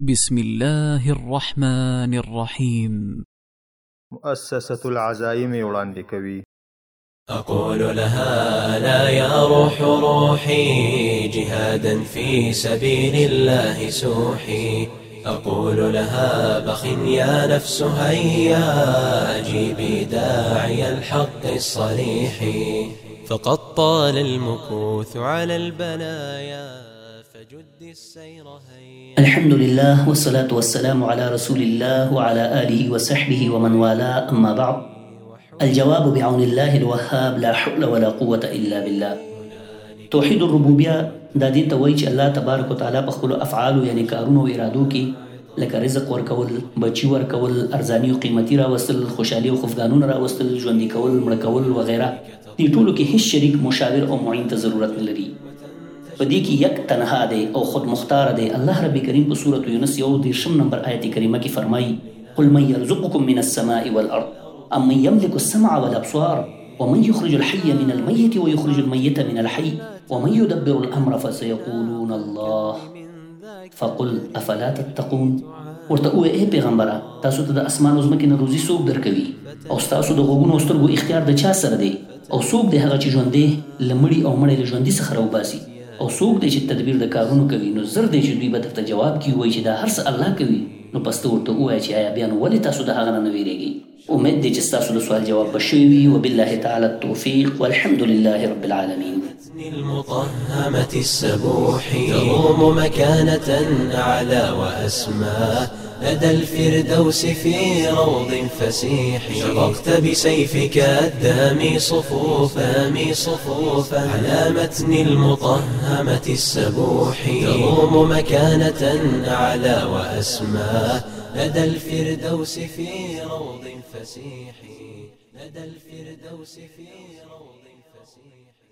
بسم الله الرحمن الرحيم. مؤسسة العزائم وړاندې کوي. أقول لها لا يا روح روحي جهادا في سبيل الله سوحي. أقول لها بخ يا نفس هيا أجيبي داعي الحق الصريح. فقد طال المكوث على البلايا فجد السير هيا. الحمد لله والصلاة والسلام على رسول الله وعلى آله وصحبه ومن والاه، أما بعد. الجواب بعون الله الوهاب، لا حول ولا قوة إلا بالله. توحید الربوبیه دا دې ته وایي چې الله تبارک وتعالی په خپلو افعالو یعنې کارونو او ارادو کې لکه رزق ورکول، بچي ورکول، ارزاني او قیمتي راوستل، خوشحالي او خفګانونه راوستل، ژوندي کول، مړه کول وغیره، دې ټولو کې هیڅ شریک، مشاور او معین ته ضرورت نه لري. په دې کې یک تنها دی او خود مختار دی. الله رب کریم په سورة یونس 1 نمبر آیت کریمه کې فرمایي: قل من يرزقكم من السماء والأرض أم من يملك السمع والأبصار ومن يخرج الحي من الميت ويخرج الميت من الحي ومن يدبر الأمر فسيقولون الله فقل أفلا تتقون. ورته ووایه ای پیغمبره، تاسو ته د اسمان او ځمکې نه روزي څوک درکوي؟ او ستاسو د غوږونو او سترګو اختیار د چا سره دی؟ او څوک دی هغه چې ژوندی له مړي او مړی له ژوندي څخه راوباسي؟ او څوک دی چې تدبیر د کارونو کوي؟ نو زر دی چې دوی به درته جواب کي ووایي چې دا هر څه الله کوي. نو پس ته ورته ووایه چې آیا بیا نو ولې تاسو د هغه نه ویریږئ؟ امید دی چې ستاسو د سوال جواب به شوی وي. وبالله تعالی التوفیق والحمد لله رب العالمین. المطهمة السبوح تضم مكانة أعلى وأسمى لدى الفردوس في روض فسيح. شققت بسيفك الدامي صفوفا على متن المطهمة السبوح تضم مكانة أعلى وأسمى لدى الفردوس في روض فسيح. لدى الفردوس في روض فسيح.